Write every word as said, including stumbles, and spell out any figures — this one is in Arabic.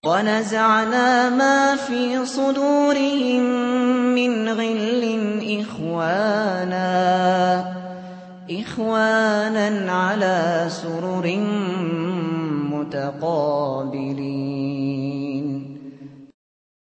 وَنَزَعْنَا مَا فِي صُدُورِهِم مِّنْ غِلٍّ إِخْوَانًا عَلَىٰ سُرُرٍ مُّتَقَابِلِينَ